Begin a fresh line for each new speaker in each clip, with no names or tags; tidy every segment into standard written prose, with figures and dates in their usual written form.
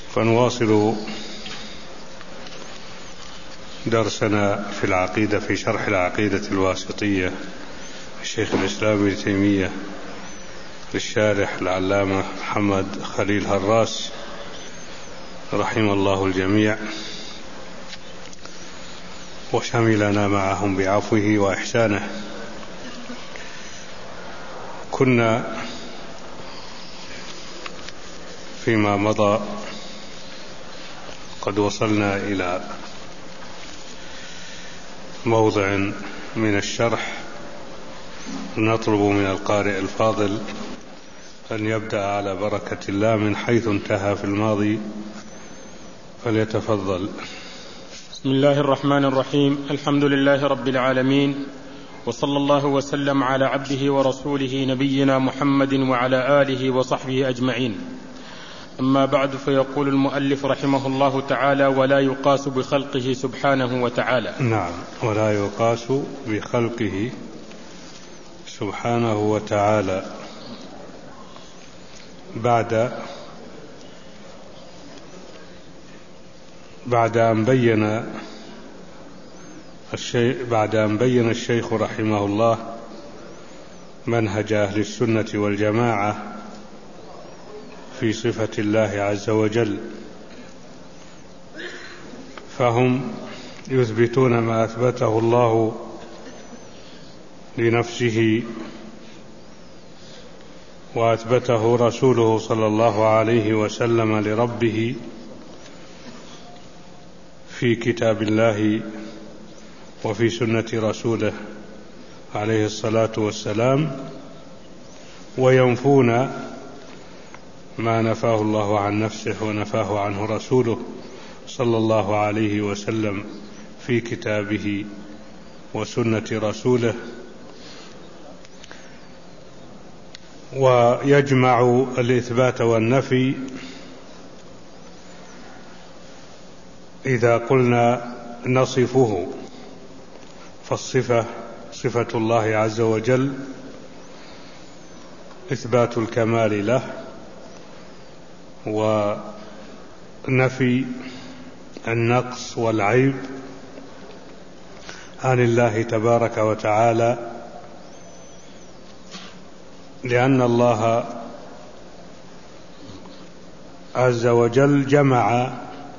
فنواصل درسنا في العقيدة في شرح العقيدة الواسطية الشيخ الإسلام ابن تيمية للشارح العلامة محمد خليل هراس رحم الله الجميع وشملنا معهم بعفوه وإحسانه. كنا فيما مضى قد وصلنا إلى موضع من الشرح نطلب من القارئ الفاضل أن يبدأ على بركة الله من حيث انتهى في الماضي، فليتفضل.
بسم الله الرحمن الرحيم. الحمد لله رب العالمين، وصلى الله وسلم على عبده ورسوله نبينا محمد وعلى آله وصحبه أجمعين. أما بعد، فيقول المؤلف رحمه الله تعالى: ولا يقاس بخلقه سبحانه وتعالى.
نعم، ولا يقاس بخلقه سبحانه وتعالى. بعد أن بين الشيخ رحمه الله منهج أهل السنة والجماعة في صفة الله عز وجل، فهم يثبتون ما أثبته الله لنفسه وأثبته رسوله صلى الله عليه وسلم لربه في كتاب الله وفي سنة رسوله عليه الصلاة والسلام، وينفون ما نفاه الله عن نفسه ونفاه عنه رسوله صلى الله عليه وسلم في كتابه وسنة رسوله، ويجمع الإثبات والنفي. إذا قلنا نصفه فالصفة صفة الله عز وجل إثبات الكمال له، ونفي النقص والعيب عن الله تبارك وتعالى، لأن الله عز وجل جمع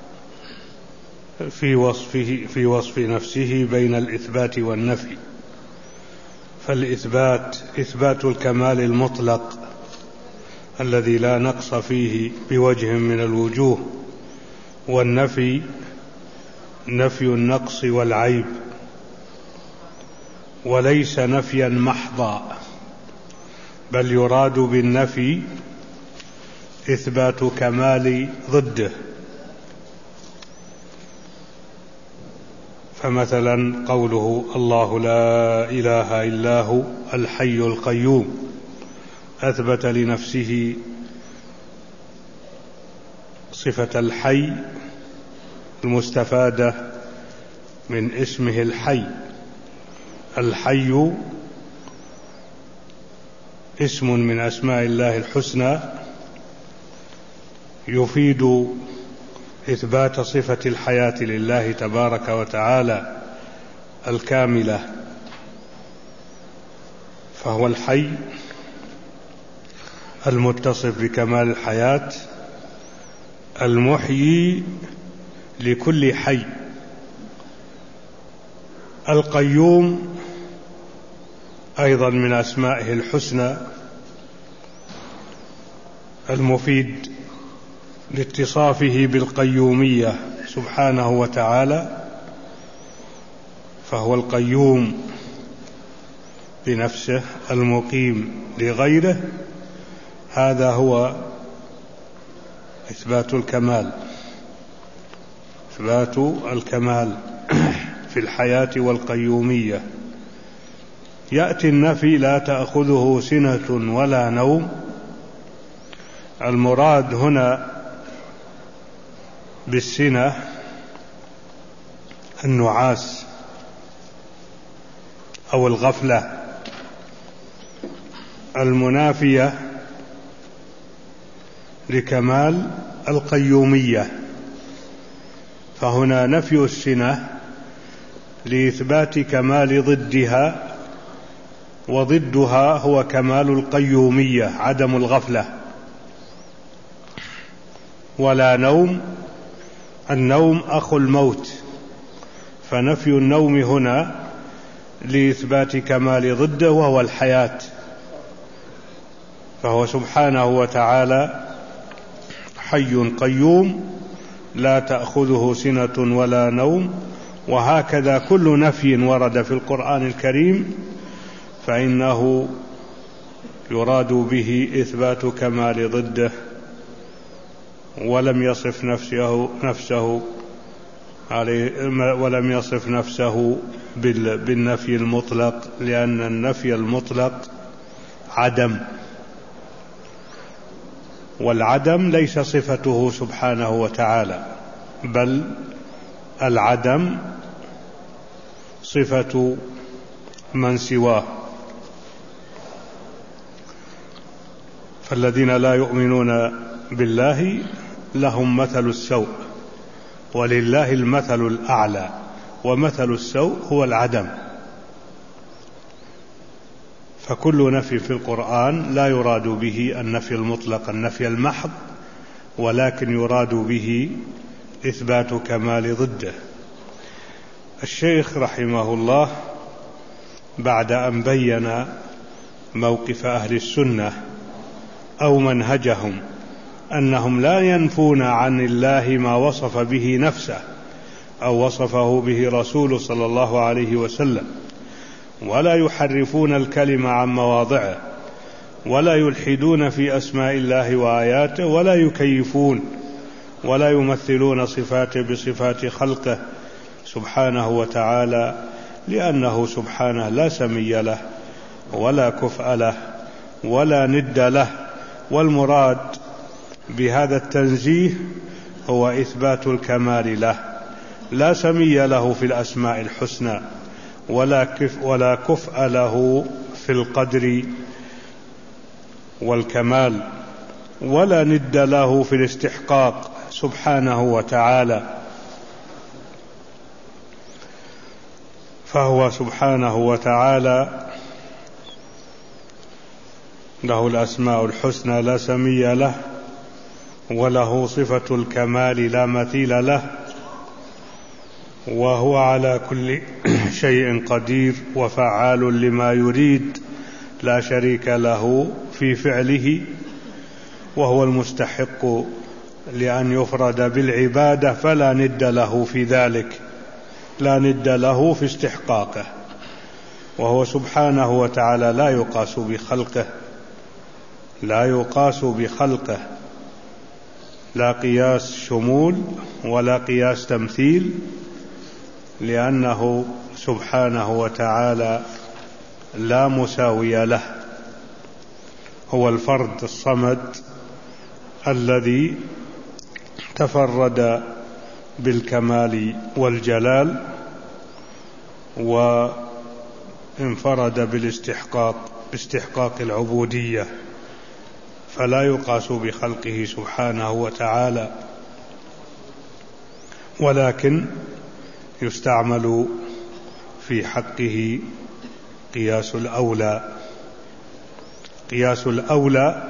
في وصف نفسه بين الإثبات والنفي. فالإثبات إثبات الكمال المطلق الذي لا نقص فيه بوجه من الوجوه، والنفي نفي النقص والعيب، وليس نفيا محضا، بل يراد بالنفي إثبات كمال ضده. فمثلا قوله الله لا إله إلا هو الحي القيوم، أثبت لنفسه صفة الحي المستفادة من اسمه الحي. الحي اسم من أسماء الله الحسنى يفيد إثبات صفة الحياة لله تبارك وتعالى الكاملة، فهو الحي المتصف بكمال الحياة المحيي لكل حي. القيوم أيضا من أسمائه الحسنى المفيد لاتصافه بالقيومية سبحانه وتعالى، فهو القيوم بنفسه المقيم لغيره. هذا هو إثبات الكمال، إثبات الكمال في الحياة والقيومية. يأتي النفي لا تأخذه سنة ولا نوم. المراد هنا بالسنة النعاس أو الغفلة المنافية لكمال القيومية، فهنا نفي السنة لإثبات كمال ضدها، وضدها هو كمال القيومية عدم الغفلة. ولا نوم، النوم أخو الموت، فنفي النوم هنا لإثبات كمال ضده وهو الحياة، فهو سبحانه وتعالى حي قيوم لا تأخذه سنة ولا نوم. وهكذا كل نفي ورد في القرآن الكريم فإنه يراد به إثبات كمال ضده، ولم يصف نفسه بالنفي المطلق، لأن النفي المطلق عدم، والعدم ليس صفته سبحانه وتعالى، بل العدم صفة من سواه. فالذين لا يؤمنون بالله لهم مثل السوء، ولله المثل الأعلى، ومثل السوء هو العدم. فكل نفي في القرآن لا يراد به النفي المطلق النفي المحض، ولكن يراد به إثبات كمال ضده. الشيخ رحمه الله بعد أن بين موقف أهل السنة أو منهجهم أنهم لا ينفون عن الله ما وصف به نفسه أو وصفه به رسوله صلى الله عليه وسلم، ولا يحرفون الكلمة عن مواضعه، ولا يلحدون في أسماء الله وآياته، ولا يكيفون ولا يمثلون صفاته بصفات خلقه سبحانه وتعالى، لأنه سبحانه لا سمي له ولا كفء له ولا ند له. والمراد بهذا التنزيه هو إثبات الكمال له، لا سمي له في الأسماء الحسنى، ولا كفء له في القدر والكمال، ولا ند له في الاستحقاق سبحانه وتعالى. فهو سبحانه وتعالى له الأسماء الحسنى لا سمي له، وله صفة الكمال لا مثيل له، وهو على كل شيء قدير وفعال لما يريد، لا شريك له في فعله، وهو المستحق لأن يفرد بالعبادة، فلا ند له في ذلك، لا ند له في استحقاقه. وهو سبحانه وتعالى لا يقاس بخلقه، لا يقاس بخلقه، لا قياس شمول ولا قياس تمثيل، لأنه سبحانه وتعالى لا مساوي له. هو الفرد الصمد الذي تفرد بالكمال والجلال، وانفرد باستحقاق العبودية، فلا يقاس بخلقه سبحانه وتعالى، ولكن يستعمل في حقه قياس الأولى. قياس الأولى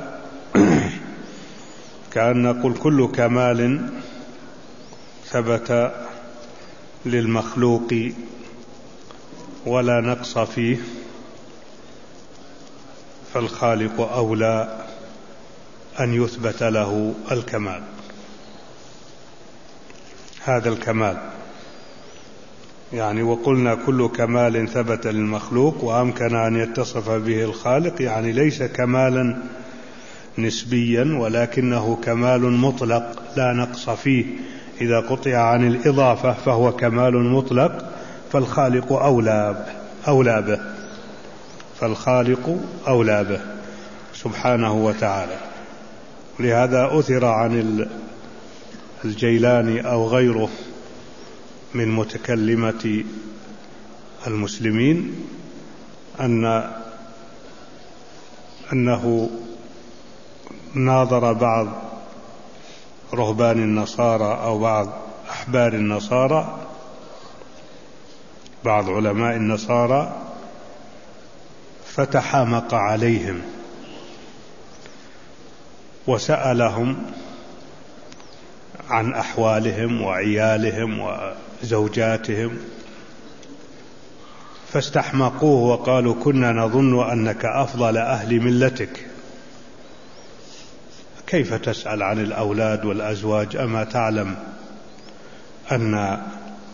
كأن نقول كل كمال ثبت للمخلوق ولا نقص فيه، فالخالق أولى أن يثبت له الكمال، هذا الكمال يعني. وقلنا كل كمال ثبت للمخلوق وأمكن أن يتصف به الخالق، يعني ليس كمالا نسبيا، ولكنه كمال مطلق لا نقص فيه. إذا قطع عن الإضافة فهو كمال مطلق، فالخالق أولى به، فالخالق أولى به سبحانه وتعالى. لهذا أثر عن الجيلاني أو غيره من متكلمة المسلمين أنه ناظر بعض رهبان النصارى أو بعض أحبار النصارى، بعض علماء النصارى، فتحامق عليهم وسألهم عن أحوالهم وعيالهم وزوجاتهم، فاستحمقوه وقالوا: كنا نظن أنك أفضل أهل ملتك، كيف تسأل عن الأولاد والأزواج؟ أما تعلم أن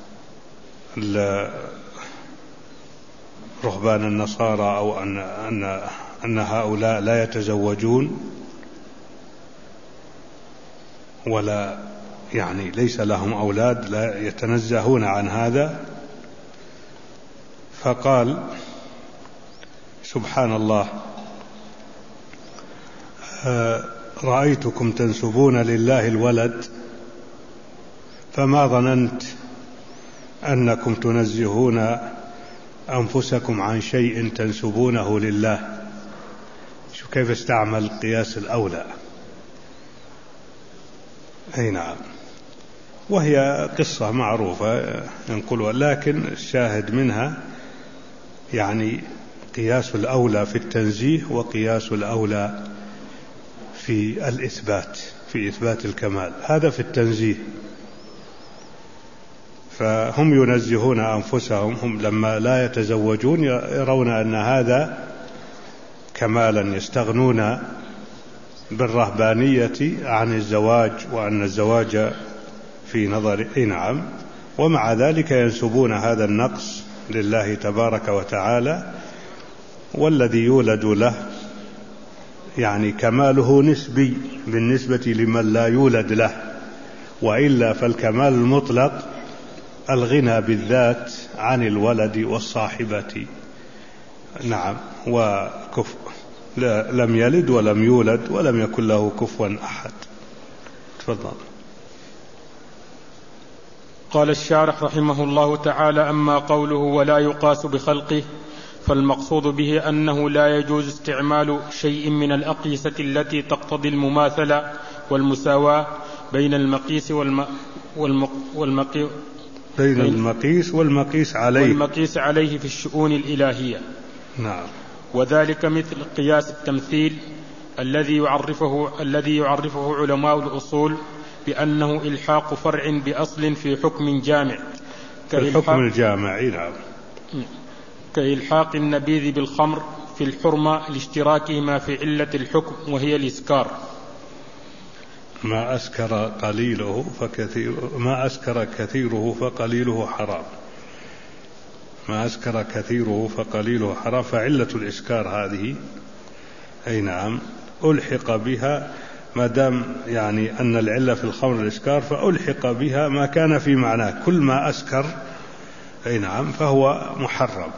رهبان النصارى أو أن هؤلاء لا يتزوجون ولا ليس لهم أولاد، لا يتنزهون عن هذا. فقال: سبحان الله، رأيتكم تنسبون لله الولد، فما ظننت أنكم تنزهون أنفسكم عن شيء تنسبونه لله. شوف كيف استعمل قياس الأولى. أي نعم، وهي قصة معروفة ينقلها، لكن الشاهد منها قياس الأولى في التنزيه وقياس الأولى في الإثبات، في إثبات الكمال. هذا في التنزيه، فهم ينزهون أنفسهم، هم لما لا يتزوجون يرون أن هذا كمالا، يستغنون بالرهبانية عن الزواج، وأن الزواج في نظر نعم، ومع ذلك ينسبون هذا النقص لله تبارك وتعالى، والذي يولد له كماله نسبي بالنسبة لمن لا يولد له، وإلا فالكمال المطلق الغنى بالذات عن الولد والصاحبة. نعم، وكفء لم يلد ولم يولد ولم يكن له كفوا أحد. تفضل.
قال الشارح رحمه الله تعالى: أما قوله ولا يقاس بخلقه، فالمقصود به أنه لا يجوز استعمال شيء من الأقيسة التي تقتضي المماثلة والمساواة بين المقيس والمقيس عليه في الشؤون الإلهية.
نعم.
وذلك مثل قياس التمثيل الذي يعرفه علماء الأصول بأنه إلحاق فرع بأصل في حكم جامع،
الحكم الجامع. نعم.
كإلحاق النبيذ بالخمر في الحرمة لاشتراكهما في علة الحكم وهي الإسكار.
ما أسكر كثيره فقليله حرام. ما أسكر كثيره فقليله حرام، فعلة الإسكار هذه أي نعم ألحق بها، ما دام أن العلة في الخمر الإسكار، فألحق بها ما كان في معناه، كل ما أسكر أي نعم فهو محرم.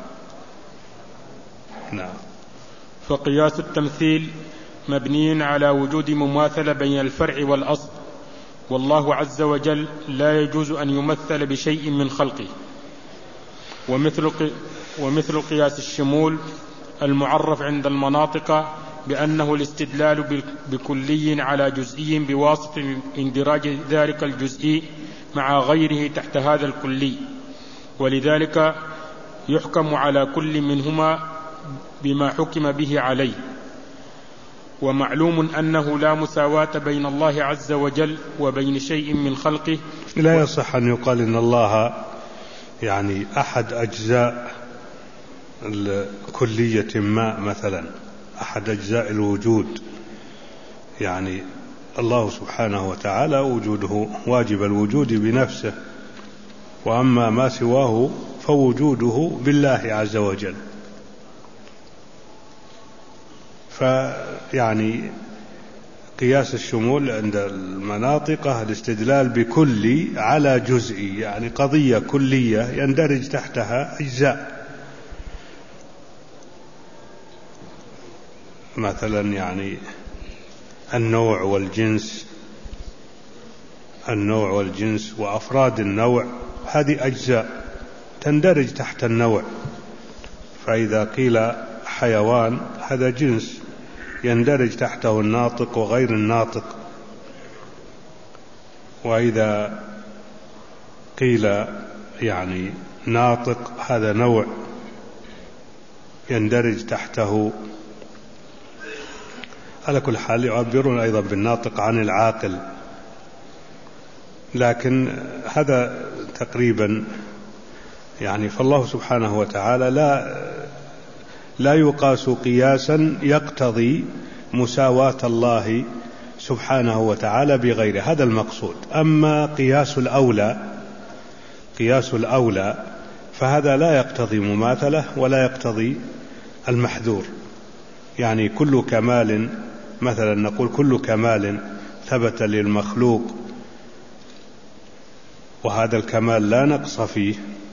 نعم.
فقياس التمثيل مبني على وجود مماثلة بين الفرع والأصل، والله عز وجل لا يجوز أن يمثل بشيء من خلقه. ومثل قياس الشمول المعرف عند المناطق بأنه الاستدلال بكلي على جزئي بواسطة اندراج ذلك الجزئي مع غيره تحت هذا الكلي، ولذلك يحكم على كل منهما بما حكم به عليه. ومعلوم أنه لا مساواة بين الله عز وجل وبين شيء من خلقه.
لا يصح أن يقال إن الله أحد أجزاء الكلية ما، مثلا أحد أجزاء الوجود، الله سبحانه وتعالى وجوده واجب الوجود بنفسه، وأما ما سواه فوجوده بالله عز وجل. قياس الشمول عند المناطق الاستدلال بكلي على جزئي، قضية كلية يندرج تحتها أجزاء، مثلا النوع والجنس وأفراد النوع، هذه أجزاء تندرج تحت النوع. فإذا قيل حيوان هذا جنس يندرج تحته الناطق وغير الناطق. وإذا قيل يعني ناطق هذا نوع يندرج تحته. على كل حال يعبرون أيضا بالناطق عن العاقل، لكن هذا تقريبا يعني فالله سبحانه وتعالى لا يقاس قياسا يقتضي مساواة الله سبحانه وتعالى بغيره، هذا المقصود. أما قياس الأولى فهذا لا يقتضي مماثلة ولا يقتضي المحذور. يعني كل كمال، مثلا نقول كل كمال ثبت للمخلوق وهذا الكمال لا نقص فيه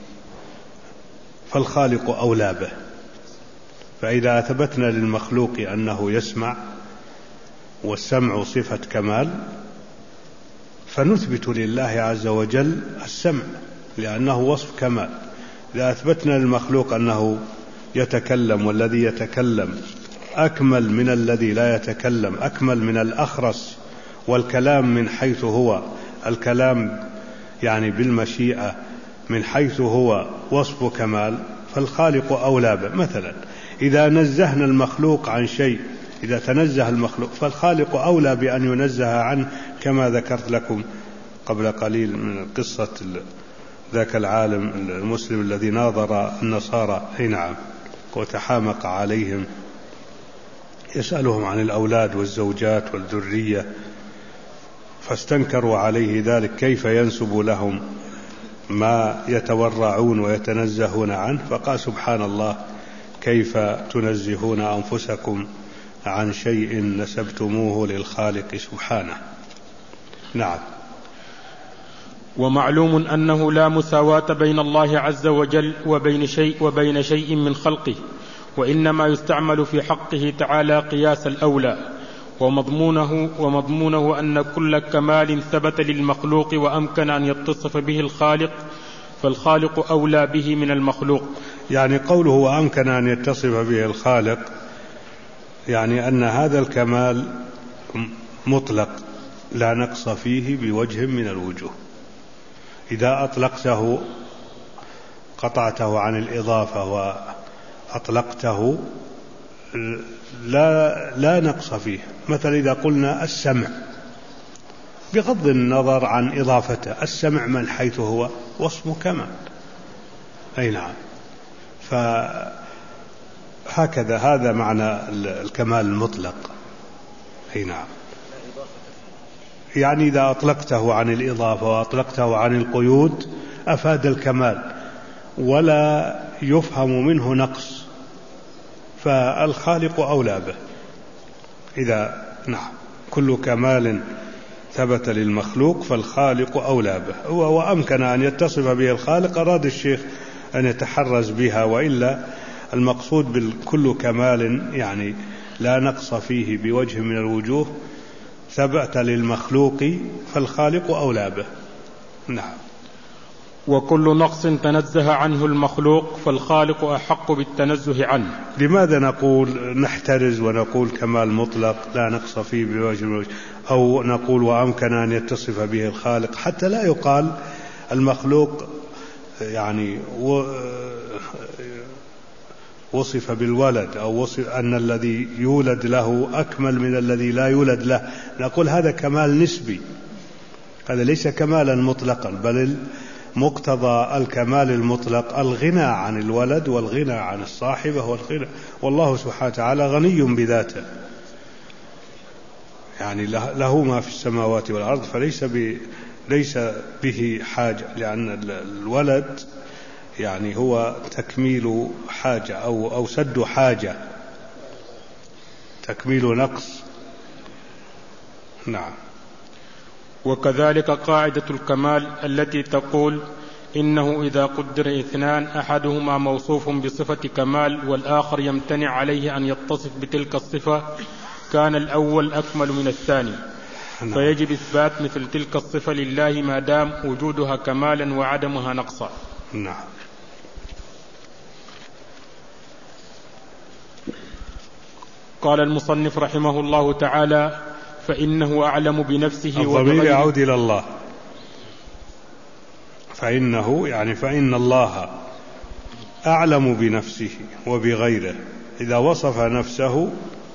فالخالق أولى به. فإذا أثبتنا للمخلوق أنه يسمع والسمع صفة كمال فنثبت لله عز وجل السمع لأنه وصف كمال. إذا أثبتنا للمخلوق أنه يتكلم والذي يتكلم أكمل من الذي لا يتكلم، أكمل من الأخرس، والكلام من حيث هو الكلام يعني بالمشيئة من حيث هو وصف كمال، فالخالق أولى به. مثلا إذا نزهنا المخلوق عن شيء، إذا تنزه المخلوق فالخالق أولى بأن ينزه عنه، كما ذكرت لكم قبل قليل من قصة ذاك العالم المسلم الذي ناظر النصارى وتحامق عليهم يسألهم عن الأولاد والزوجات والذرية، فاستنكروا عليه ذلك كيف ينسب لهم ما يتورعون ويتنزهون عنه، فقال سبحان الله كيف تنزهون أنفسكم عن شيء نسبتموه للخالق سبحانه. نعم.
ومعلوم أنه لا مساواة بين الله عز وجل وبين شيء من خلقه، وإنما يستعمل في حقه تعالى قياس الأولى، ومضمونه أن كل كمال ثبت للمخلوق وأمكن أن يتصف به الخالق فالخالق أولى به من المخلوق.
يعني قوله وأمكن أن يتصف به الخالق يعني أن هذا الكمال مطلق لا نقص فيه بوجه من الوجوه. إذا أطلقته قطعته عن الإضافة وأطلقته لا نقص فيه. مثلا إذا قلنا السمع بغض النظر عن إضافته، السمع من حيث هو وصف كمال. أي نعم. فهكذا هذا معنى الكمال المطلق. أي نعم. يعني إذا أطلقته عن الإضافة وأطلقته عن القيود أفاد الكمال ولا يفهم منه نقص، فالخالق أولى به. إذا نعم كل كمال ثبت للمخلوق فالخالق أولى به. وأمكن أن يتصف به الخالق أراد الشيخ أن يتحرز بها، وإلا المقصود بكل كمال يعني لا نقص فيه بوجه من الوجوه ثبت للمخلوق فالخالق أولى به. نعم.
وكل نقص تنزه عنه المخلوق فالخالق أحق بالتنزه عنه.
لماذا نقول نحترز ونقول كمال مطلق لا نقص فيه بوجه من الوجوه، أو نقول وأمكن أن يتصف به الخالق، حتى لا يقال المخلوق يعني وصف بالولد، أو وصف أن الذي يولد له أكمل من الذي لا يولد له. نقول هذا كمال نسبي، هذا ليس كمالا مطلقا، بل مقتضى الكمال المطلق الغنى عن الولد والغنى عن الصاحبة والغنى، والله سبحانه وتعالى غني بذاته، يعني له ما في السماوات والأرض، ليس به حاجة، لأن الولد يعني هو تكميل حاجة أو سد حاجة، تكميل نقص. نعم.
وكذلك قاعدة الكمال التي تقول إنه إذا قدر اثنان أحدهما موصوف بصفة كمال والآخر يمتنع عليه أن يتصف بتلك الصفة كان الأول أكمل من الثاني. نعم. فيجب إثبات مثل تلك الصفة لله ما دام وجودها كمالا وعدمها نقصا.
نعم.
قال المصنف رحمه الله تعالى: فإنه أعلم بنفسه
الضمير يعود إلى الله. فإن الله أعلم بنفسه وبغيره. إذا وصف نفسه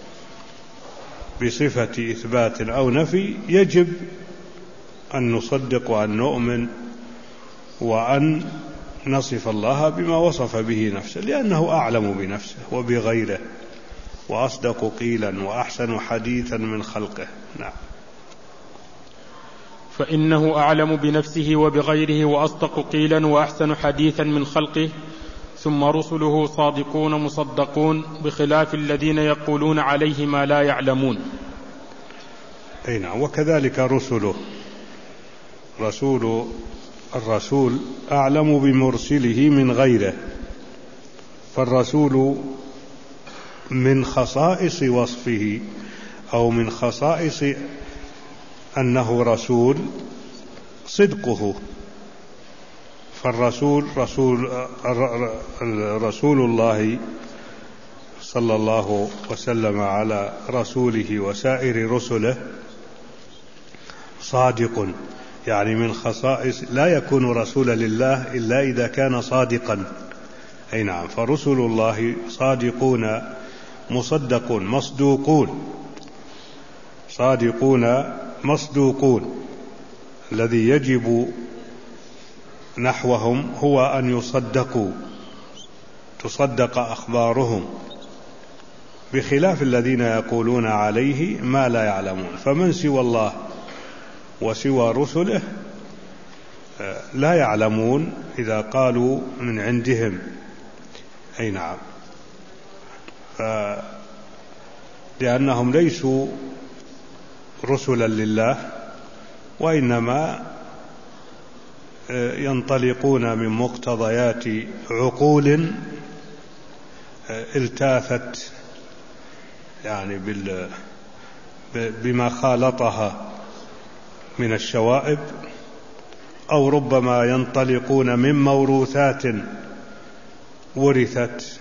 بصفة إثبات أو نفي يجب أن نصدق وأن نؤمن وأن نصف الله بما وصف به نفسه، لأنه أعلم بنفسه وبغيره وأصدق قيلا وأحسن حديثا من خلقه. نعم.
فإنه أعلم بنفسه وبغيره وأصدق قيلا وأحسن حديثا من خلقه، ثم رسله صادقون مصدقون، بخلاف الذين يقولون عليه ما لا يعلمون.
أي نعم. وكذلك رسله، الرسول أعلم بمرسله من غيره، فالرسول من خصائص وصفه أو من خصائص أنه رسول صدقه. فالرسول رسول الله صلى الله وسلم على رسوله وسائر رسله صادق، يعني من خصائص لا يكون رسولا لله إلا إذا كان صادقا. أي نعم. فرسل الله صادقون مصدقون مصدوقون. صادقون مصدوقون، الذي يجب نحوهم هو أن يصدقوا، تصدق أخبارهم، بخلاف الذين يقولون عليه ما لا يعلمون. فمن سوى الله وسوى رسله لا يعلمون إذا قالوا من عندهم. أي نعم. لأنهم ليسوا رسلا لله، وإنما ينطلقون من مقتضيات عقول التاثت يعني بما خالطها من الشوائب، أو ربما ينطلقون من موروثات ورثت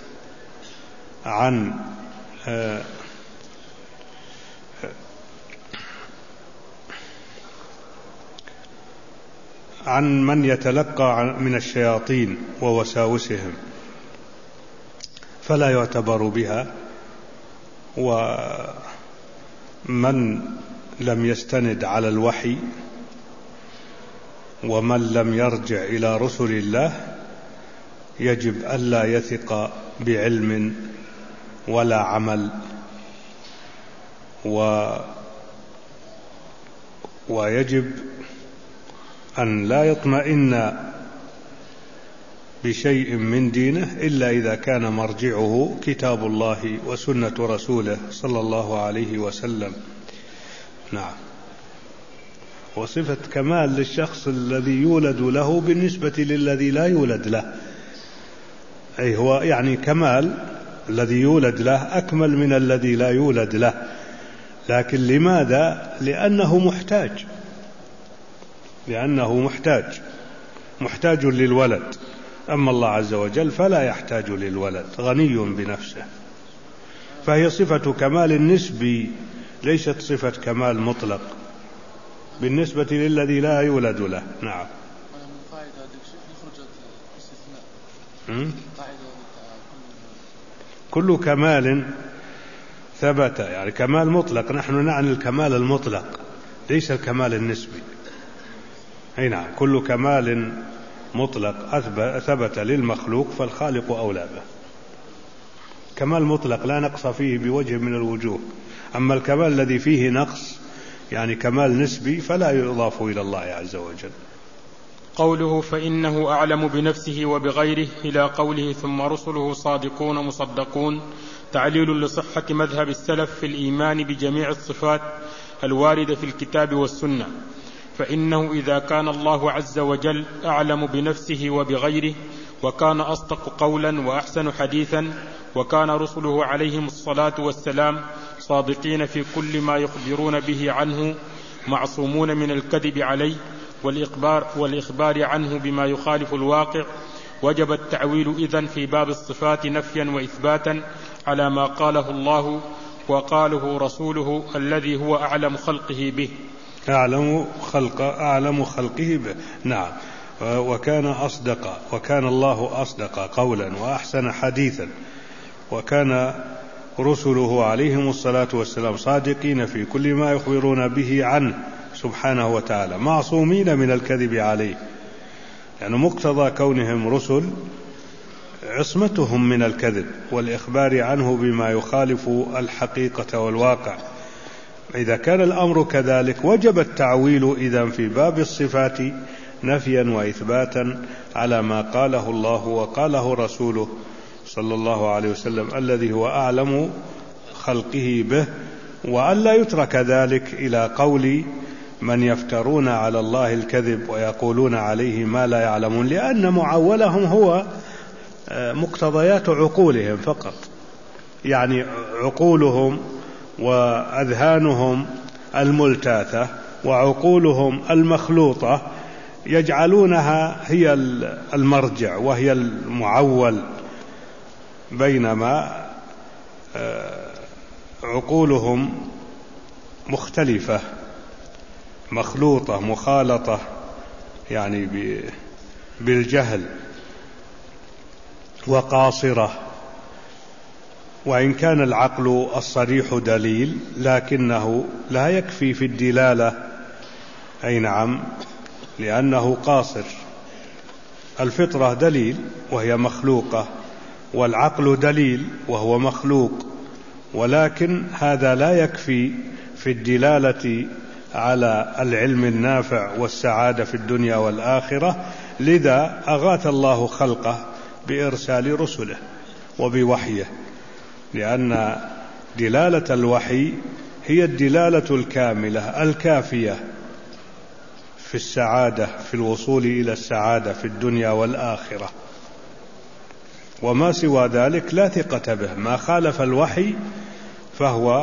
عن من يتلقى من الشياطين ووساوسهم، فلا يعتبر بها. ومن لم يستند على الوحي ومن لم يرجع إلى رسل الله يجب ألا يثق بعلم ولا عمل، ويجب أن لا يطمئن بشيء من دينه إلا إذا كان مرجعه كتاب الله وسنة رسوله صلى الله عليه وسلم. نعم. وصفة كمال للشخص الذي يولد له بالنسبة للذي لا يولد له، أي هو يعني كمال الذي يولد له أكمل من الذي لا يولد له. لكن لماذا؟ لأنه محتاج للولد. أما الله عز وجل فلا يحتاج للولد، غني بنفسه. فهي صفة كمال نسبي، ليست صفة كمال مطلق بالنسبة للذي لا يولد له. نعم. كل كمال ثبت، يعني كمال مطلق، نحن نعني الكمال المطلق ليس الكمال النسبي. أي نعم. كل كمال مطلق ثبت للمخلوق فالخالق أولى به. كمال مطلق لا نقص فيه بوجه من الوجوه. أما الكمال الذي فيه نقص يعني كمال نسبي فلا يضاف إلى الله عز وجل.
قوله فإنه أعلم بنفسه وبغيره إلى قوله ثم رسله صادقون مصدقون تعليل لصحة مذهب السلف في الإيمان بجميع الصفات الواردة في الكتاب والسنة. فإنه إذا كان الله عز وجل أعلم بنفسه وبغيره وكان أصدق قولا وأحسن حديثا، وكان رسله عليهم الصلاة والسلام صادقين في كل ما يخبرون به عنه معصومون من الكذب عليه والإخبار عنه بما يخالف الواقع، وجب التعويل إذن في باب الصفات نفيا وإثباتا على ما قاله الله وقاله رسوله الذي هو أعلم خلقه به.
أعلم خلقه به. نعم. وكان الله أصدق قولا وأحسن حديثا، وكان رسله عليهم الصلاة والسلام صادقين في كل ما يخبرون به عنه سبحانه وتعالى، معصومين من الكذب عليه. يعني مقتضى كونهم رسل عصمتهم من الكذب والإخبار عنه بما يخالف الحقيقة والواقع. إذا كان الأمر كذلك وجب التعويل إذن في باب الصفات نفيا وإثباتا على ما قاله الله وقاله رسوله صلى الله عليه وسلم الذي هو أعلم خلقه به، وألا يترك ذلك إلى قول من يفترون على الله الكذب ويقولون عليه ما لا يعلمون، لأن معولهم هو مقتضيات عقولهم فقط. يعني عقولهم وأذهانهم الملتاثة وعقولهم المخلوطة يجعلونها هي المرجع وهي المعول، بينما عقولهم مختلفة مخلوطة مخالطة يعني بالجهل وقاصرة. وإن كان العقل الصريح دليل لكنه لا يكفي في الدلالة، أي نعم، لأنه قاصر. الفطرة دليل وهي مخلوقة، والعقل دليل وهو مخلوق، ولكن هذا لا يكفي في الدلالة على العلم النافع والسعادة في الدنيا والآخرة. لذا أغاث الله خلقه بإرسال رسله وبوحيه، لأن دلالة الوحي هي الدلالة الكاملة الكافية في السعادة، في الوصول إلى السعادة في الدنيا والآخرة. وما سوى ذلك لا ثقة به. ما خالف الوحي فهو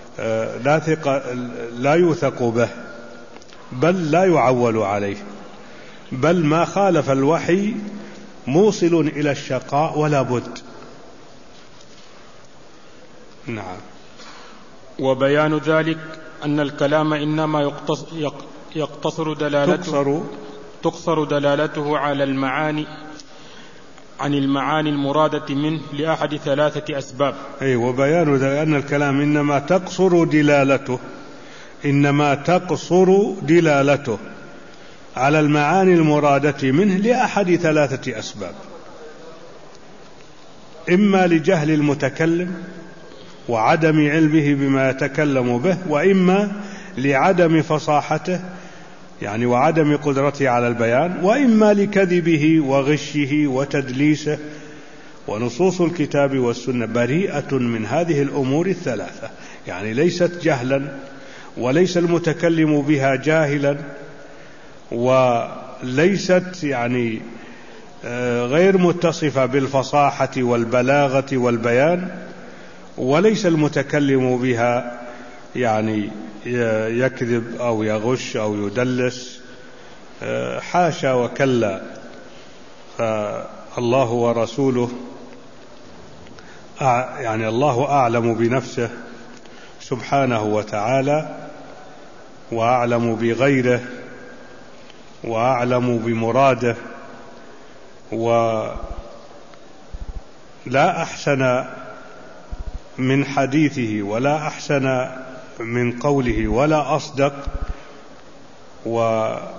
لا يوثق به، بل لا يعول عليه، بل ما خالف الوحي موصل إلى الشقاء ولا بد. نعم.
وبيان ذلك أن الكلام إنما تقصر دلالته على المعاني عن المعاني المرادة منه لأحد ثلاثة أسباب.
وبيان ذلك أن الكلام إنما تقصر دلالته على المعاني المرادة منه لأحد ثلاثة أسباب: إما لجهل المتكلم وعدم علمه بما يتكلم به، وإما لعدم فصاحته يعني وعدم قدرته على البيان، وإما لكذبه وغشه وتدليسه. ونصوص الكتاب والسنة بريئة من هذه الأمور الثلاثة، يعني ليست جهلا، وليس المتكلم بها جاهلا، وليست يعني غير متصفة بالفصاحة والبلاغة والبيان، وليس المتكلم بها يعني يكذب أو يغش أو يدلس، حاشا وكلا. فالله ورسوله يعني الله أعلم بنفسه سبحانه وتعالى، وأعلم بغيره، وأعلم بمراده، ولا أحسن من حديثه ولا أحسن من قوله ولا أصدق، وهو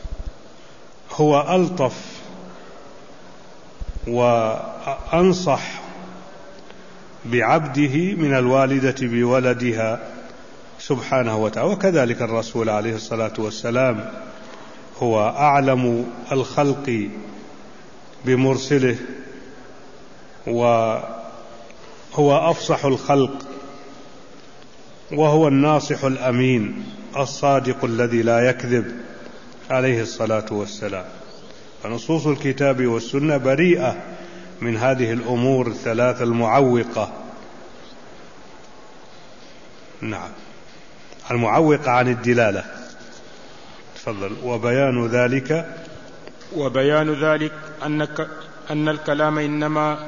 ألطف وأنصح بعبده من الوالدة بولدها سبحانه وتعالى. وكذلك الرسول عليه الصلاة والسلام هو أعلم الخلق بمرسله، وهو أفصح الخلق، وهو الناصح الأمين الصادق الذي لا يكذب عليه الصلاة والسلام. فنصوص الكتاب والسنة بريئة من هذه الأمور الثلاث المعوقة. نعم، المعوقة عن الدلالة. تفضل.
وبيان ذلك أن الكلام إنما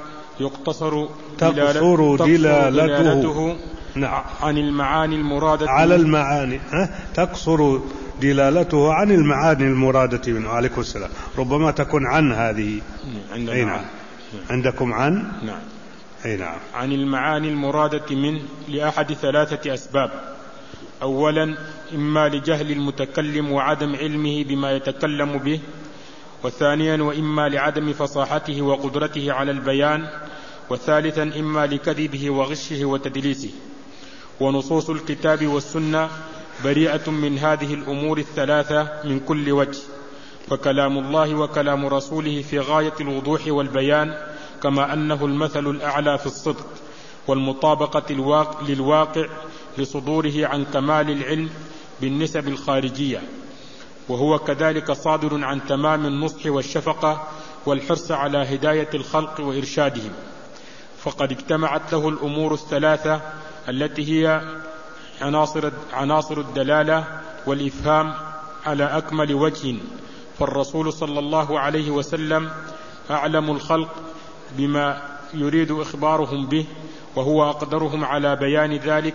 تقصر دلالته
عن المعاني المرادة
على المعاني، تقصر دلالته عن المعاني المرادة منه. عليكم السلام. ربما تكون عن هذه. أي نعم. عندكم عن.
نعم.
أي نعم.
عن المعاني المرادة منه لأحد 3 أسباب. أولا إما لجهل المتكلم وعدم علمه بما يتكلم به، وثانيا وإما لعدم فصاحته وقدرته على البيان، وثالثا إما لكذبه وغشه وتدليسه. ونصوص الكتاب والسنة بريئة من هذه الأمور 3 من كل وجه، فكلام الله وكلام رسوله في غاية الوضوح والبيان، كما أنه المثل الأعلى في الصدق والمطابقة للواقع لصدوره عن كمال العلم بالنسب الخارجية، وهو كذلك صادر عن تمام النصح والشفقة والحرص على هداية الخلق وإرشادهم. فقد اجتمعت له الأمور 3 التي هي عناصر الدلالة والإفهام على أكمل وجه. فالرسول صلى الله عليه وسلم أعلم الخلق بما يريد إخبارهم به، وهو أقدرهم على بيان ذلك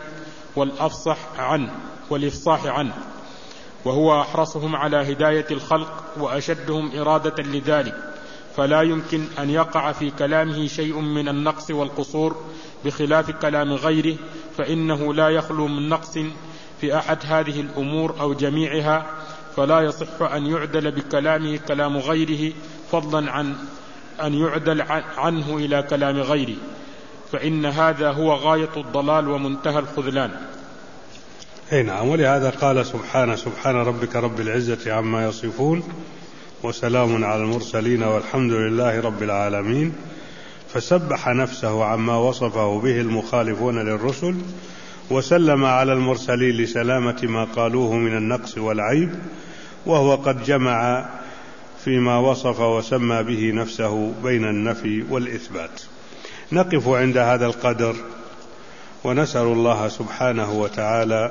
والإفصاح عنه، وهو أحرصهم على هداية الخلق وأشدهم إرادة لذلك، فلا يمكن أن يقع في كلامه شيء من النقص والقصور بخلاف كلام غيره، فإنه لا يخلو من نقص في أحد هذه الأمور أو جميعها، فلا يصح أن يعدل بكلامه كلام غيره، فضلا عن أن يعدل عنه إلى كلام غيره، فإن هذا هو غاية الضلال ومنتهى الخذلان.
أي نعم. ولهذا قال سبحانه: سبحان ربك رب العزة عما يصفون وسلام على المرسلين والحمد لله رب العالمين. فسبح نفسه عما وصفه به المخالفون للرسل، وسلم على المرسلين لسلامة ما قالوه من النقص والعيب، وهو قد جمع فيما وصف وسمى به نفسه بين النفي والإثبات. نقف عند هذا القدر، ونسأل الله سبحانه وتعالى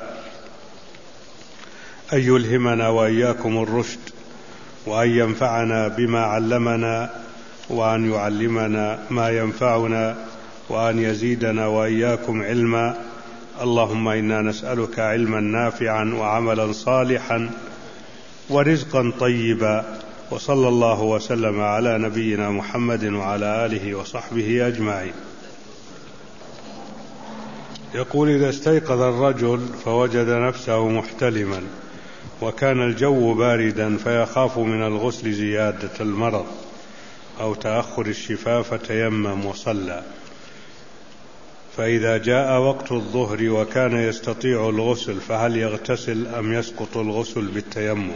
أن يلهمنا وإياكم الرشد، وأن ينفعنا بما علمنا، وأن يعلمنا ما ينفعنا، وأن يزيدنا وإياكم علما. اللهم إنا نسألك علما نافعا وعملا صالحا ورزقا طيبا. وصلى الله وسلم على نبينا محمد وعلى آله وصحبه أجمعين. يقول: إذا استيقظ الرجل فوجد نفسه محتلما وكان الجو باردا فيخاف من الغسل زيادة المرض أو تأخر الشفاء فتيمم وصلى، فإذا جاء وقت الظهر وكان يستطيع الغسل فهل يغتسل أم يسقط الغسل بالتيمم؟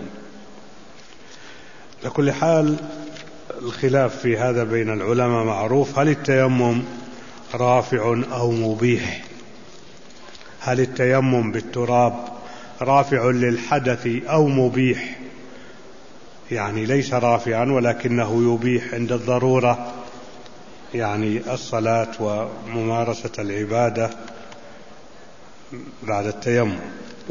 لكل حال الخلاف في هذا بين العلماء معروف. هل التيمم رافع أو مبيح؟ هل التيمم بالتراب رافع للحدث أو مبيح؟ يعني ليس رافعا ولكنه يبيح عند الضرورة، يعني الصلاة وممارسة العبادة بعد التيمم.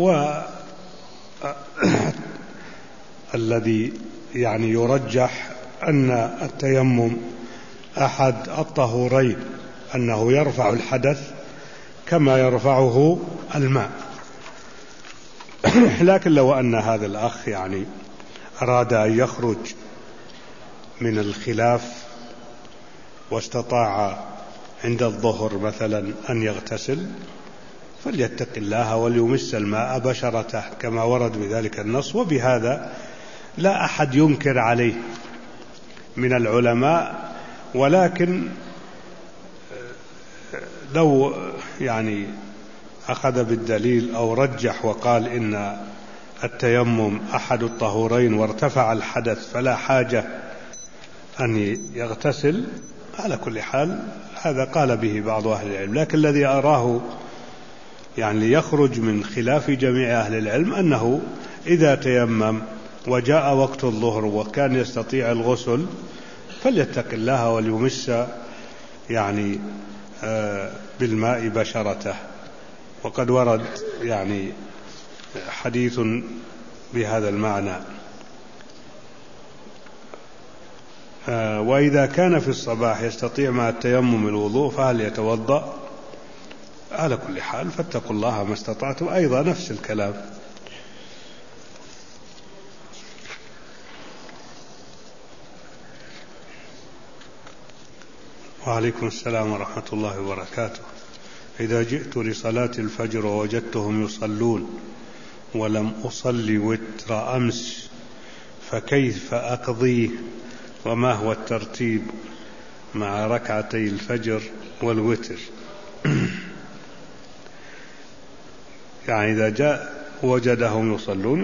والذي يعني يرجح أن التيمم أحد الطهورين، أنه يرفع الحدث كما يرفعه الماء. لكن لو أن هذا الأخ يعني أراد أن يخرج من الخلاف واستطاع عند الظهر مثلا أن يغتسل، فليتق الله وليمس الماء بشرته كما ورد بذلك النص، وبهذا لا أحد ينكر عليه من العلماء. ولكن لو يعني أخذ بالدليل أو رجح وقال إن التيمم أحد الطهورين وارتفع الحدث فلا حاجة أن يغتسل، على كل حال هذا قال به بعض أهل العلم. لكن الذي أراه يعني ليخرج من خلاف جميع أهل العلم أنه إذا تيمم وجاء وقت الظهر وكان يستطيع الغسل فليتق الله وليمس يعني بالماء بشرته. وقد ورد يعني حديث بهذا المعنى. وإذا كان في الصباح يستطيع مع التيمم الوضوء فهل يتوضأ؟ على كل حال فاتقوا الله ما استطعتم، أيضا نفس الكلام. وعليكم السلام ورحمة الله وبركاته. إذا جئت لصلاة الفجر ووجدتهم يصلون ولم أصلي وتر أمس فكيف أقضيه، وما هو الترتيب مع ركعتي الفجر والوتر؟ يعني إذا جاء وجدهم يصلون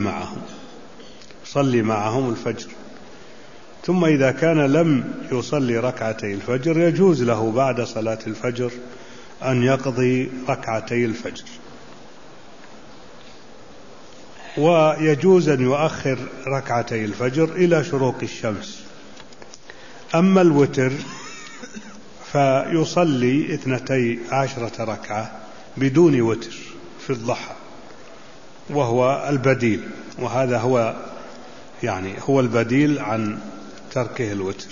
يصلي معهم الفجر، ثم إذا كان لم يصلي ركعتي الفجر يجوز له بعد صلاة الفجر أن يقضي ركعتي الفجر، ويجوز أن يؤخر ركعتي الفجر إلى شروق الشمس. أما الوتر فيصلي 12 ركعة بدون وتر في الضحى، وهو البديل، وهذا هو البديل عن تركه الوتر.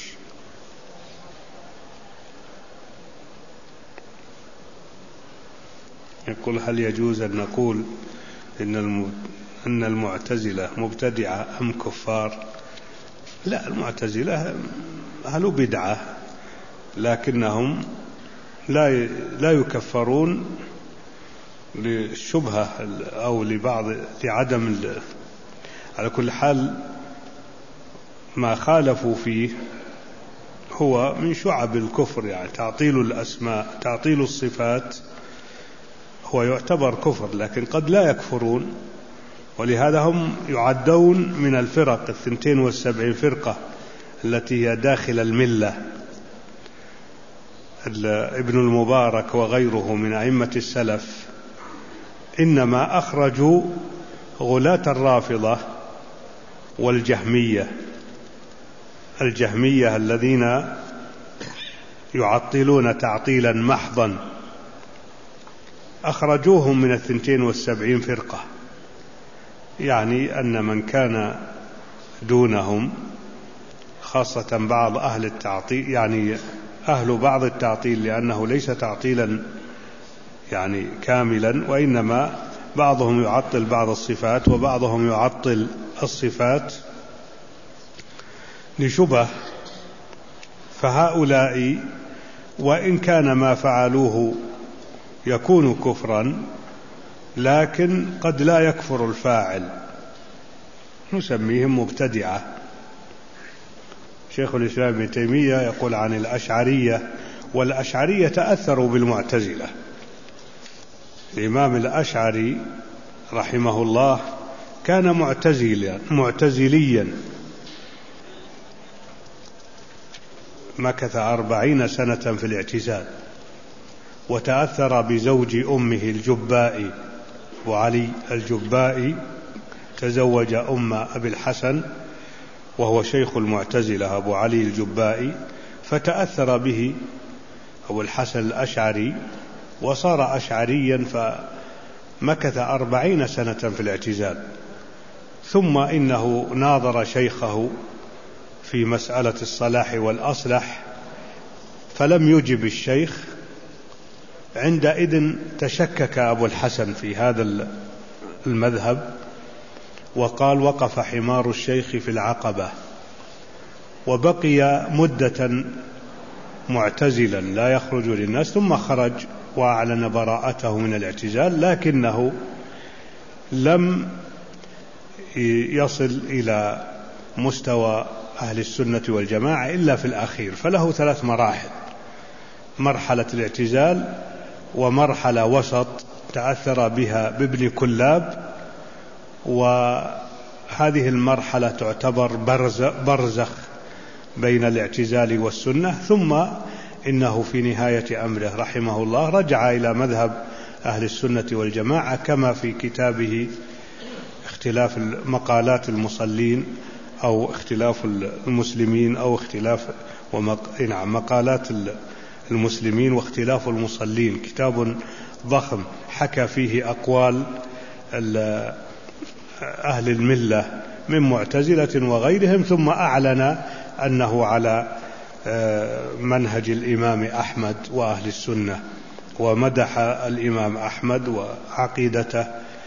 يقول: هل يجوز أن نقول إن المعتزلة مبتدعة أم كفار؟ لا، المعتزلة أهل بدعة، لكنهم لا يكفرون للشبهة أو لعدم على كل حال ما خالفوا فيه هو من شعب الكفر، يعني تعطيل الأسماء، تعطيل الصفات هو يعتبر كفر، لكن قد لا يكفرون، ولهذا هم يعدون من الفرق 72 فرقة التي هي داخل الملة. ابن المبارك وغيره من أئمة السلف إنما أخرجوا غلاة الرافضة والجهمية الذين يعطلون تعطيلا محضا، أخرجوهم من 72 فرقة، يعني أن من كان دونهم خاصة بعض أهل التعطيل، يعني أهل بعض التعطيل، لأنه ليس تعطيلا يعني كاملا، وإنما بعضهم يعطل بعض الصفات وبعضهم يعطل الصفات لشبه، فهؤلاء وإن كان ما فعلوه يكون كفرا، لكن قد لا يكفر الفاعل، نسميهم مبتدعة. شيخ الإسلام ابن تيمية يقول عن الأشعرية، والأشعرية تأثروا بالمعتزلة. الإمام الأشعري رحمه الله كان معتزليا، مكث 40 سنة في الاعتزال، وتأثر بزوج أمه الجبائي، وعلي الجبائي تزوج أم أبي الحسن وهو شيخ المعتزلة أبو علي الجبائي، فتأثر به أبو الحسن الأشعري وصار أشعريا، فمكث 40 سنة في الاعتزال. ثم إنه ناظر شيخه في مسألة الصلاح والأصلح فلم يجب الشيخ، عندئذ تشكك أبو الحسن في هذا المذهب، وقال: وقف حمار الشيخ في العقبة، وبقي مدة معتزلا لا يخرج للناس، ثم خرج وأعلن براءته من الاعتزال، لكنه لم يصل إلى مستوى أهل السنة والجماعة إلا في الأخير، فله 3 مراحل: مرحلة الاعتزال، ومرحلة وسط تأثر بها بابن كلاب، وهذه المرحلة تعتبر برزخ بين الاعتزال والسنة، ثم إنه في نهاية أمره رحمه الله رجع إلى مذهب أهل السنة والجماعة، كما في كتابه اختلاف مقالات المصلين أو اختلاف المسلمين، أو مقالات المسلمين واختلاف المصلين، كتاب ضخم حكى فيه أقوال أهل الملة من معتزلة وغيرهم، ثم أعلن أنه على منهج الإمام أحمد وأهل السنة، ومدح الإمام أحمد وعقيدته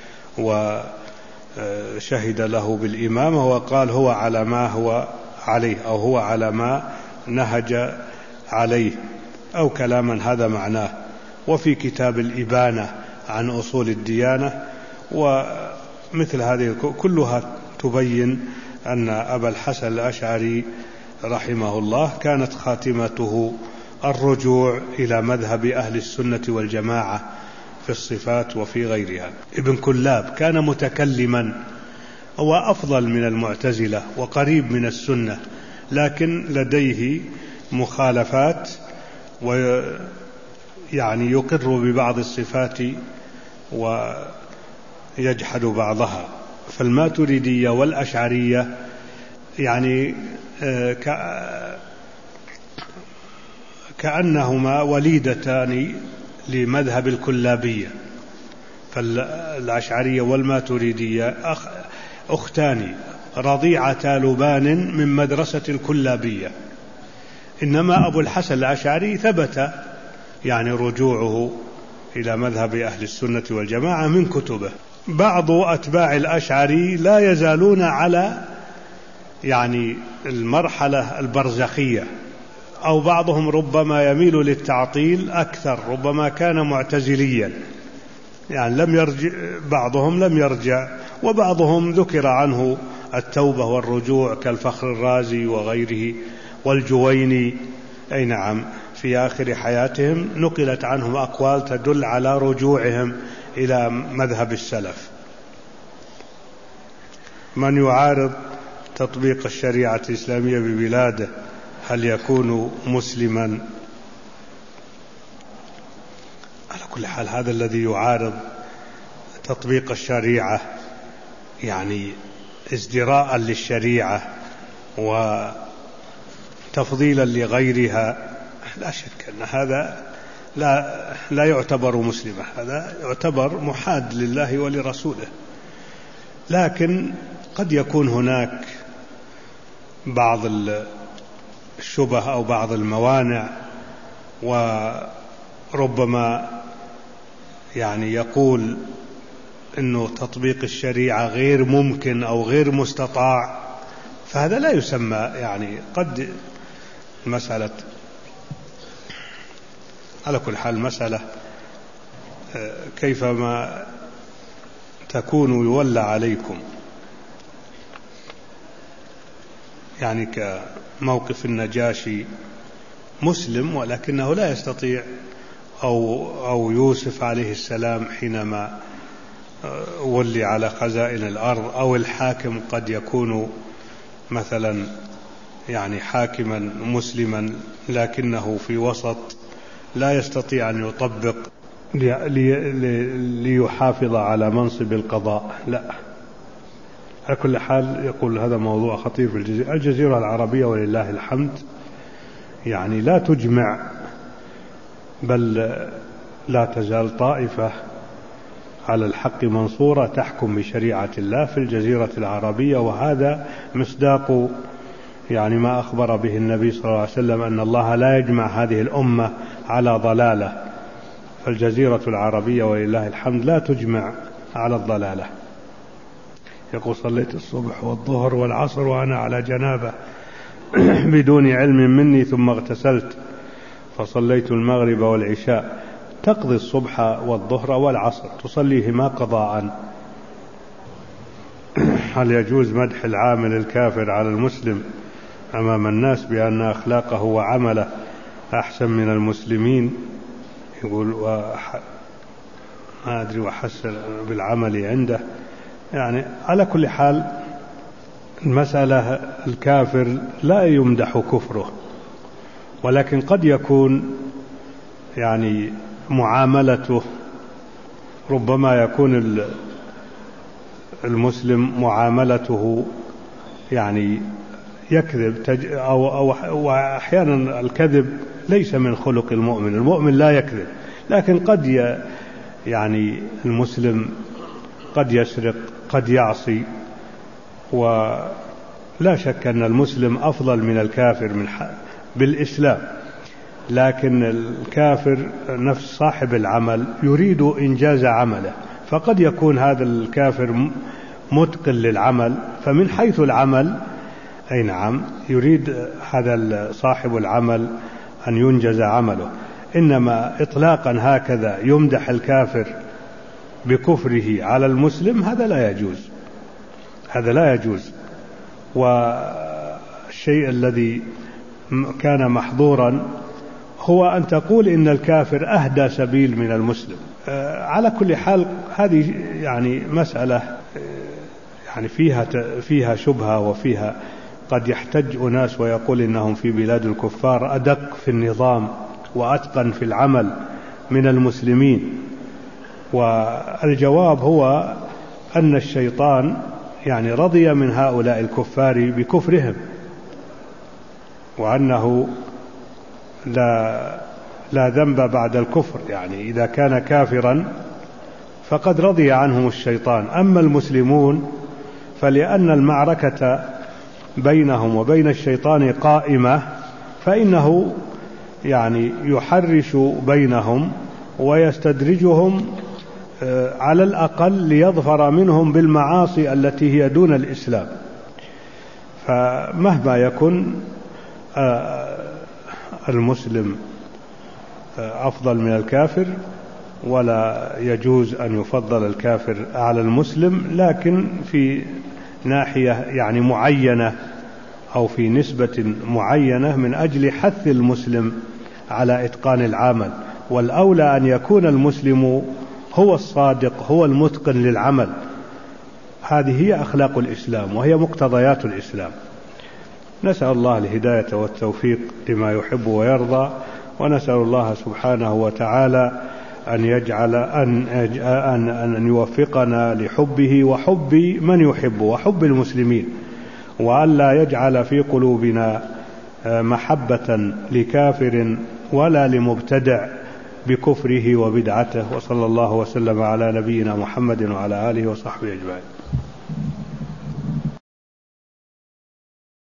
وشهد له بالإمامة، وقال: هو على ما هو عليه، أو هو على ما نهج عليه أو كلاما هذا معناه. وفي كتاب الإبانة عن أصول الديانة ومثل هذه كلها تبين أن أبا الحسن الأشعري رحمه الله كانت خاتمته الرجوع إلى مذهب أهل السنة والجماعة في الصفات وفي غيرها. ابن كلاب كان متكلما، هو أفضل من المعتزلة وقريب من السنة، لكن لديه مخالفات ويعني يقر ببعض الصفات ويجحد بعضها. فالماتريدية والأشعرية يعني كأنهما وليدتان لمذهب الكلابية. فالأشعرية والماتريدية أختان رضيعتا لبان من مدرسة الكلابية. إنما أبو الحسن الأشعري ثبت يعني رجوعه إلى مذهب أهل السنة والجماعة من كتبه. بعض أتباع الأشعري لا يزالون على يعني المرحلة البرزخية، أو بعضهم ربما يميل للتعطيل أكثر، ربما كان معتزليا يعني لم يرجع، بعضهم لم يرجع، وبعضهم ذكر عنه التوبة والرجوع كالفخر الرازي وغيره والجويني، أي نعم، في آخر حياتهم نقلت عنهم أقوال تدل على رجوعهم إلى مذهب السلف. من يعارض تطبيق الشريعة الإسلامية ببلاده هل يكون مسلما؟ على كل حال هذا الذي يعارض تطبيق الشريعة يعني ازدراء للشريعة وتفضيلا لغيرها، لا شك أن هذا لا يعتبر مسلما، هذا يعتبر محاد لله ولرسوله. لكن قد يكون هناك بعض الشبه أو بعض الموانع، وربما يعني يقول إنه تطبيق الشريعة غير ممكن أو غير مستطاع، فهذا لا يسمى يعني قد مسألة. على كل حال مسألة كيفما تكون يولى عليكم، يعني كموقف النجاشي مسلم ولكنه لا يستطيع، أو يوسف عليه السلام حينما ولي على خزائن الأرض، أو الحاكم قد يكون مثلا يعني حاكما مسلما لكنه في وسط لا يستطيع أن يطبق ليحافظ على منصب القضاء، لا. على كل حال يقول هذا موضوع خطير في الجزيرة العربية ولله الحمد، يعني لا تجمع، بل لا تزال طائفة على الحق منصورة تحكم بشريعة الله في الجزيرة العربية، وهذا مصداق يعني ما أخبر به النبي صلى الله عليه وسلم أن الله لا يجمع هذه الأمة على ضلالة. فالجزيرة العربية ولله الحمد لا تجمع على الضلالة. يقول صليت الصبح والظهر والعصر وأنا على جنابة بدون علم مني، ثم اغتسلت فصليت المغرب والعشاء. تقضي الصبح والظهر والعصر تصليهما قضاء. هل يجوز مدح العامل الكافر على المسلم أمام الناس بأن أخلاقه وعمله أحسن من المسلمين؟ يقول ما أدري وحسن بالعمل عنده. يعني على كل حال المسألة الكافر لا يمدح كفره، ولكن قد يكون يعني معاملته، ربما يكون المسلم معاملته يعني يكذب وأحيانا الكذب ليس من خلق المؤمن، المؤمن لا يكذب، لكن قد يعني المسلم قد يسرق قد يعصي، ولا شك أن المسلم أفضل من الكافر بالإسلام، لكن الكافر نفس صاحب العمل يريد إنجاز عمله، فقد يكون هذا الكافر متقن للعمل، فمن حيث العمل أي نعم يريد هذا صاحب العمل أن ينجز عمله، إنما إطلاقا هكذا يمدح الكافر بكفره على المسلم هذا لا يجوز، هذا لا يجوز. والشيء الذي كان محظورا هو أن تقول إن الكافر أهدى سبيل من المسلم. على كل حال هذه يعني مسألة يعني فيها شبهة، وفيها قد يحتج أناس ويقول إنهم في بلاد الكفار أدق في النظام وأتقن في العمل من المسلمين. والجواب هو أن الشيطان يعني رضي من هؤلاء الكفار بكفرهم، وأنه لا ذنب بعد الكفر، يعني إذا كان كافرا فقد رضي عنهم الشيطان. أما المسلمون فلأن المعركة بينهم وبين الشيطان قائمة، فإنه يعني يحرش بينهم ويستدرجهم على الأقل ليظفر منهم بالمعاصي التي هي دون الإسلام. فمهما يكن المسلم أفضل من الكافر، ولا يجوز أن يفضل الكافر على المسلم، لكن في ناحية يعني معينة أو في نسبة معينة من أجل حث المسلم على إتقان العمل. والأولى أن يكون المسلم هو الصادق، هو المتقن للعمل. هذه هي أخلاق الإسلام وهي مقتضيات الإسلام. نسأل الله الهداية والتوفيق لما يحب ويرضى، ونسأل الله سبحانه وتعالى أن يجعل أن يوفقنا لحبه وحب من يحب وحب المسلمين، وأن لا يجعل في قلوبنا محبة لكافر ولا لمبتدع بكفره وبدعته. وصلى الله وسلم على نبينا محمد وعلى آله وصحبه أجمعين.